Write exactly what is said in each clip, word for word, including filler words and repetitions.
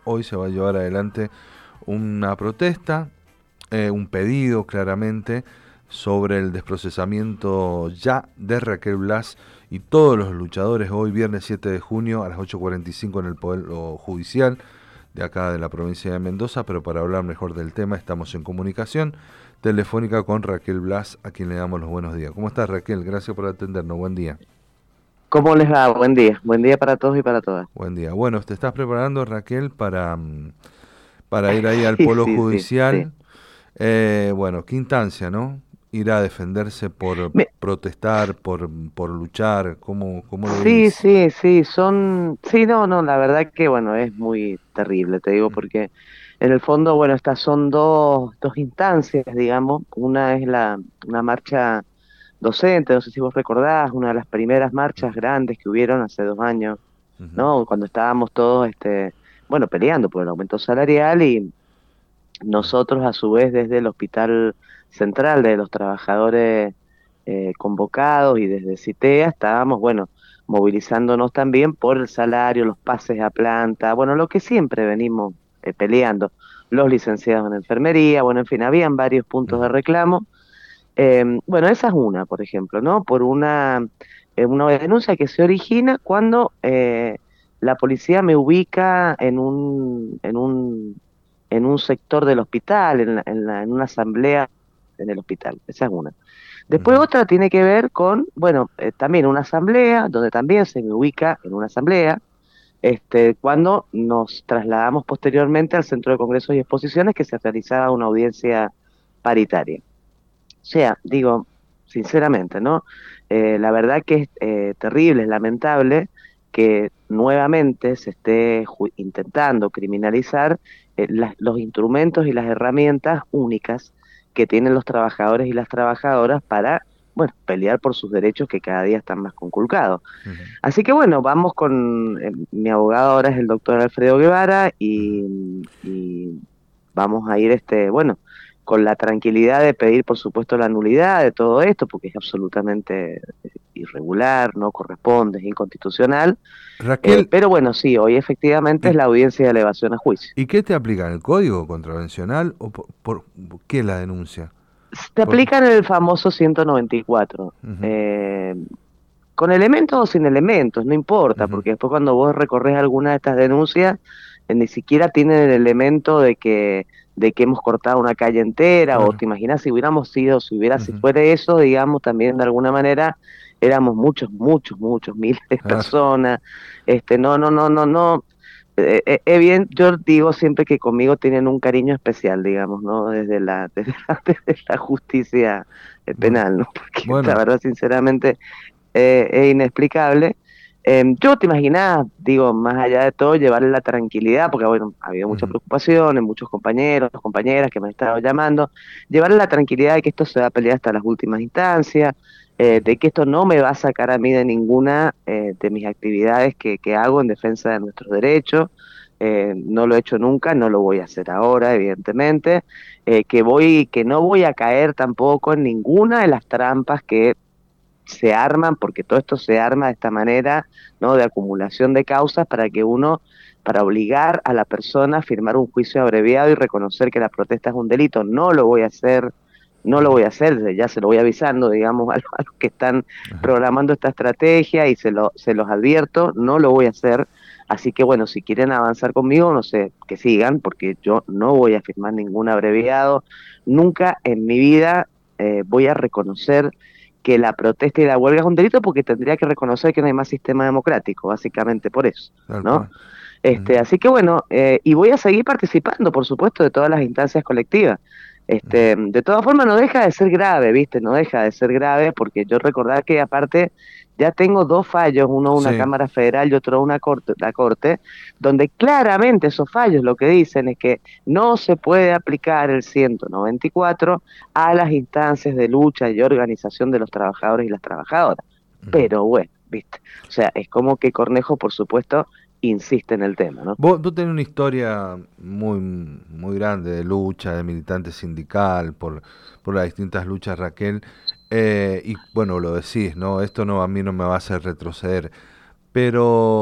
hoy se va a llevar adelante una protesta, eh, un pedido claramente sobre el desprocesamiento ya de Raquel Blas y todos los luchadores hoy viernes siete de junio a las ocho cuarenta y cinco en el Poder Judicial de acá de la provincia de Mendoza. Pero para hablar mejor del tema estamos en comunicación telefónica con Raquel Blas, a quien le damos los buenos días. ¿Cómo estás, Raquel? Gracias por atendernos. Buen día. ¿Cómo les va? Buen día. Buen día para todos y para todas. Buen día. Bueno, te estás preparando, Raquel, para, para ir ahí al Sí, Polo sí, sí, sí. Judicial. Eh, bueno, qué instancia, ¿no? Ir a defenderse por Me- protestar, por, por luchar. ¿Cómo, cómo lo sí, vivís? sí, sí, son... Sí, no, no, la verdad que, bueno, es muy terrible, te digo, porque en el fondo, bueno, estas son dos, dos instancias, digamos. Una es la, una marcha docente, no sé si vos recordás, una de las primeras marchas grandes que hubieron hace dos años, Ujú. ¿no? Cuando estábamos todos, este, bueno, peleando por el aumento salarial y nosotros, a su vez, desde el Hospital Central de los Trabajadores eh, Convocados y desde CITEA, estábamos, bueno, movilizándonos también por el salario, los pases a planta, bueno, lo que siempre venimos eh, peleando, los licenciados en enfermería, bueno, en fin, habían varios puntos de Ujú. reclamo. Eh, bueno, esa es una, por ejemplo, ¿no? Por una, eh, una denuncia que se origina cuando eh, la policía me ubica en un, en un, en un sector del hospital, en, la- en, la- en una asamblea en el hospital. Esa es una. Después Ujú. otra tiene que ver con, bueno, eh, también una asamblea, donde también se me ubica en una asamblea, este, cuando nos trasladamos posteriormente al Centro de Congresos y Exposiciones, que se realizaba una audiencia paritaria. O sea, digo, sinceramente, ¿no? Eh, la verdad que es eh, terrible, es lamentable que nuevamente se esté ju- intentando criminalizar eh, las- los instrumentos y las herramientas únicas que tienen los trabajadores y las trabajadoras para, bueno, pelear por sus derechos que cada día están más conculcados. Ujú. Así que bueno, vamos con, eh, mi abogado ahora es el doctor Alfredo Guevara Ujú. y, y vamos a ir, este, bueno, con la tranquilidad de pedir, por supuesto, la nulidad de todo esto, porque es absolutamente eh, irregular, no corresponde, es inconstitucional. Eh, Raquel, pero bueno, sí, hoy efectivamente es ¿y, la audiencia de elevación a juicio. ¿y qué te aplican? ¿El código contravencional o por, por- qué la denuncia? Te Porque, aplican el famoso ciento noventa y cuatro. ujú, Eh, con elementos o sin elementos, no importa, ujú, porque después cuando vos recorres alguna de estas denuncias, eh, ni siquiera tienen el elemento de que de que hemos cortado una calle entera, o claro. te imaginas si hubiéramos sido, si hubiera, si Ujú, fuera eso, digamos, también de alguna manera éramos muchos, muchos, muchos miles de claro. personas. Este, no, no, no, no, no. Eh, eh, eh, bien, yo digo siempre que conmigo tienen un cariño especial, digamos, ¿no? Desde la, desde la, desde la justicia eh, Bueno, penal, ¿no? Porque la bueno. verdad, sinceramente, eh, es inexplicable. Eh, yo te imaginás, digo, más allá de todo, llevarle la tranquilidad, porque bueno, ha habido mucha Ujú. preocupación en muchos compañeros, compañeras que me han estado llamando, llevarle la tranquilidad de que esto se va a pelear hasta las últimas instancias, eh, de que esto no me va a sacar a mí de ninguna eh, de mis actividades que, que hago en defensa de nuestros derechos. Eh, no lo he hecho nunca, no lo voy a hacer ahora, evidentemente, eh, que voy, que no voy a caer tampoco en ninguna de las trampas que se arman, porque todo esto se arma de esta manera, ¿no? De acumulación de causas para que uno, para obligar a la persona a firmar un juicio abreviado y reconocer que la protesta es un delito. No lo voy a hacer, no lo Ujú. voy a hacer, desde ya se lo voy avisando, digamos, a los, a los que están Ajá. programando esta estrategia y se, lo, se los advierto, no lo voy a hacer. Así que bueno, si quieren avanzar conmigo, no sé, que sigan, porque yo no voy a firmar ningún abreviado. Nunca en mi vida eh, voy a reconocer que la protesta y la huelga es un delito, porque tendría que reconocer que no hay más sistema democrático, básicamente por eso, Tal ¿no? cual. Este, Ujú, así que bueno, eh, y voy a seguir participando, por supuesto, de todas las instancias colectivas. ujú. Este, de todas formas, no deja de ser grave, ¿viste? No deja de ser grave, porque yo recordar que aparte ya tengo dos fallos, uno una Sí. Cámara Federal y otro una corte, la Corte, donde claramente esos fallos lo que dicen es que no se puede aplicar el ciento noventa y cuatro a las instancias de lucha y organización de los trabajadores y las trabajadoras. Ujú. Pero bueno, ¿viste? O sea, es como que Cornejo, por supuesto, insiste en el tema, ¿no? Vos, vos tenés una historia muy, muy grande de lucha, de militante sindical, por, por las distintas luchas, Raquel. Eh, y bueno, lo decís, ¿no? Esto no a mí no me va a hacer retroceder. Pero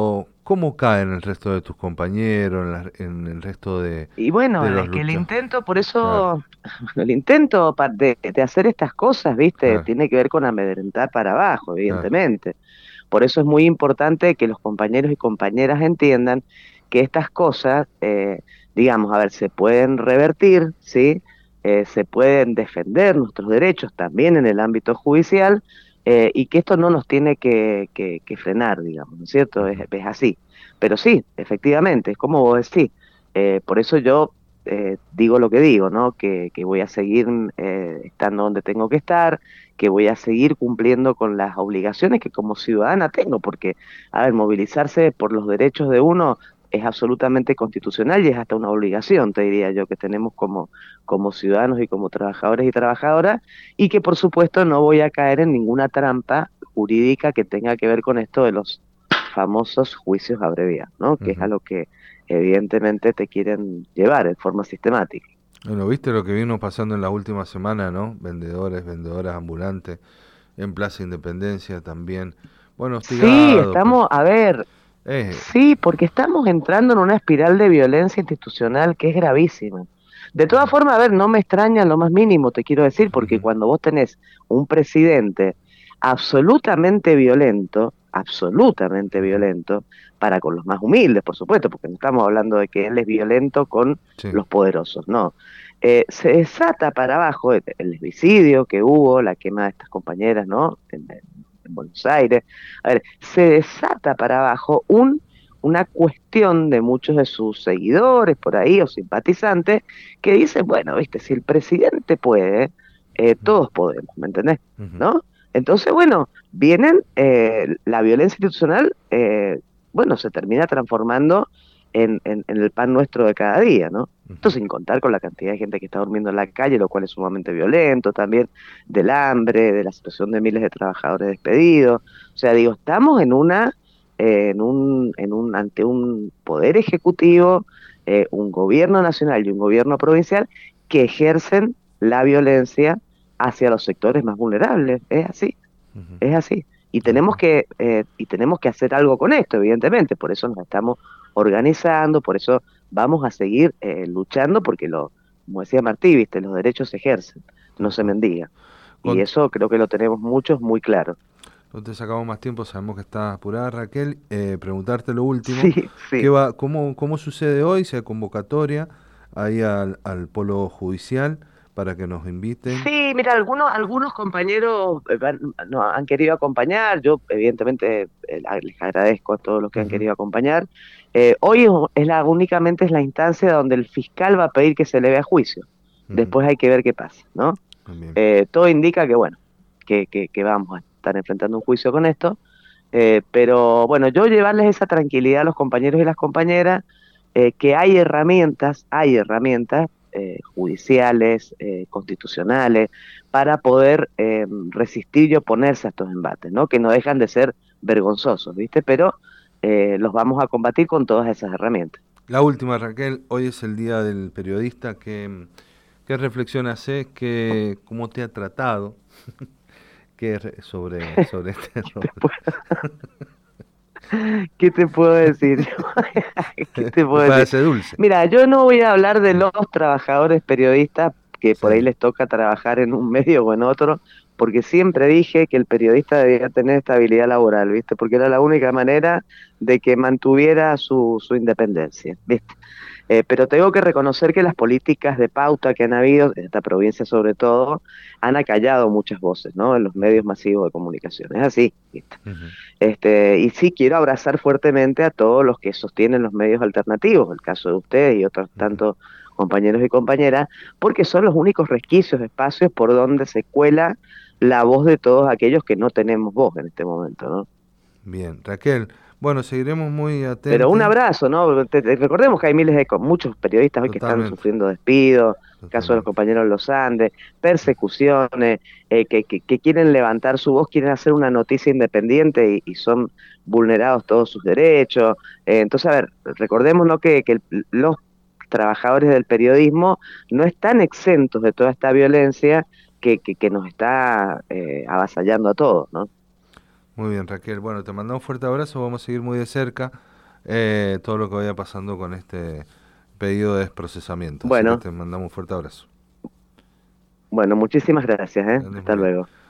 ¿cómo caen el resto de tus compañeros, en, la- en el resto de, Y bueno, de los es que el luchas? intento, por Claro, eso, el intento pa- de, de hacer estas cosas, ¿viste? claro, Tiene que ver con amedrentar para abajo, claro. evidentemente. Por eso es muy importante que los compañeros y compañeras entiendan que estas cosas, eh, digamos, a ver, se pueden revertir, ¿sí? Eh, se pueden defender nuestros derechos también en el ámbito judicial, eh, y que esto no nos tiene que, que- que frenar, digamos, ¿no es cierto? Es, Ujú. es así. Pero sí, efectivamente, es como vos decís. Eh, por eso yo eh, digo lo que digo, ¿no? Que, que voy a seguir eh, estando donde tengo que estar, que voy a seguir cumpliendo con las obligaciones que como ciudadana tengo, porque, a ver, movilizarse por los derechos de uno es absolutamente constitucional y es hasta una obligación, te diría yo, que tenemos como, como ciudadanos y como trabajadores y trabajadoras, y que por supuesto no voy a caer en ninguna trampa jurídica que tenga que ver con esto de los famosos juicios abreviados, ¿no? Que es a Ujú. lo que evidentemente te quieren llevar en forma sistemática. Bueno, viste lo que vino pasando en la última semana, ¿no? Vendedores, vendedoras ambulantes, en Plaza Independencia también. Bueno, Sí, hostigado, pero... estamos, a ver, Eh, sí, porque estamos entrando en una espiral de violencia institucional que es gravísima. De todas ujú, formas, a ver, no me extraña en lo más mínimo, te quiero decir, porque ujú, cuando vos tenés un presidente absolutamente violento, absolutamente ujú. violento, para con los más humildes, por supuesto, porque no estamos hablando de que él es violento con Sí, los poderosos, no. Eh, se desata para abajo el, el homicidio que hubo, la quema de estas compañeras, ¿no? En, en Buenos Aires. A ver, se desata para abajo un, una cuestión de muchos de sus seguidores por ahí o simpatizantes que dicen, bueno, viste, si el presidente puede, eh, ujú, todos podemos, ¿me entendés? ujú, ¿No? Entonces, bueno, vienen, eh, la violencia institucional, eh, bueno, se termina transformando en, en, en el pan nuestro de cada día, ¿no? Esto ujú. sin contar con la cantidad de gente que está durmiendo en la calle, lo cual es sumamente violento también, del hambre, de la situación de miles de trabajadores despedidos. O sea, digo, estamos en una, eh, en un, en un, ante un poder ejecutivo, eh, un gobierno nacional y un gobierno provincial que ejercen la violencia hacia los sectores más vulnerables. Es así, Ujú. es así. Y Tal tenemos cual. que, eh, y tenemos que hacer algo con esto, evidentemente. Por eso nos estamos organizando, por eso vamos a seguir eh, luchando, porque lo, como decía Martí, viste, los derechos se ejercen, no Tal se cual. mendigan. Y Con- eso creo que lo tenemos muchos muy claro. no te sacamos más tiempo, sabemos que estás apurada, Raquel. Eh, preguntarte lo último, Sí, ¿qué sí. va, cómo, cómo sucede hoy? ¿Si hay convocatoria ahí al, al polo judicial para que nos inviten? Sí, mira, algunos, algunos compañeros eh, van- nos han querido acompañar, yo evidentemente eh, la- les agradezco a todos los que han Ujú, querido acompañar. Eh, hoy es es la, únicamente es la instancia donde el fiscal va a pedir que se le vea juicio, ujú. después hay que ver qué pasa, ¿no? Bien. Eh, todo indica que, bueno, que, que, que vamos a estar enfrentando un juicio con esto, eh, pero bueno, yo llevarles esa tranquilidad a los compañeros y las compañeras, eh, que hay herramientas, hay herramientas eh, judiciales, eh, constitucionales, para poder eh, resistir y oponerse a estos embates, ¿no? Que no dejan de ser vergonzosos, ¿viste? Pero eh, los vamos a combatir con todas esas herramientas. La última, Raquel, hoy es el Día del Periodista. ¿Qué, qué reflexión haces? ¿Qué, cómo te ha tratado qué re- sobre, sobre este rol? ¿Qué te puedo decir? ¿Qué te Me puedo decir? parece dulce. Mira, yo no voy a hablar de los trabajadores periodistas que Sí. por ahí les toca trabajar en un medio o en otro, porque siempre dije que el periodista debía tener estabilidad laboral, ¿viste? Porque era la única manera de que mantuviera su, su independencia, ¿viste? Eh, pero tengo que reconocer que las políticas de pauta que han habido, en esta provincia sobre todo, han acallado muchas voces, ¿no? En los Ujú, medios masivos de comunicación. Es así, ¿viste? ujú, Este, y sí quiero abrazar fuertemente a todos los que sostienen los medios alternativos, el caso de ustedes y otros ujú. tantos compañeros y compañeras, porque son los únicos resquicios, espacios por donde se cuela la voz de todos aquellos que no tenemos voz en este momento, ¿no? Bien, Raquel. Bueno, seguiremos muy Pero un atentos. abrazo, ¿no? Te- te- recordemos que hay miles de, co- muchos periodistas hoy que están Totalmente, sufriendo despidos, caso de los totalmente. compañeros de los Andes, persecuciones, eh, que, que, que quieren levantar su voz, quieren hacer una noticia independiente y, y son vulnerados todos sus derechos. Eh, entonces, a ver, recordemos, ¿no? que, que el- los trabajadores del periodismo no están exentos de toda esta violencia que, que, que nos está eh, avasallando a todos, ¿no? Muy bien, Raquel. Bueno, te mandamos un fuerte abrazo. Vamos a seguir muy de cerca eh, todo lo que vaya pasando con este pedido de desprocesamiento. Así que Bueno, te mandamos un fuerte abrazo. bueno, muchísimas gracias, ¿eh? Que andes Hasta muy bien. luego.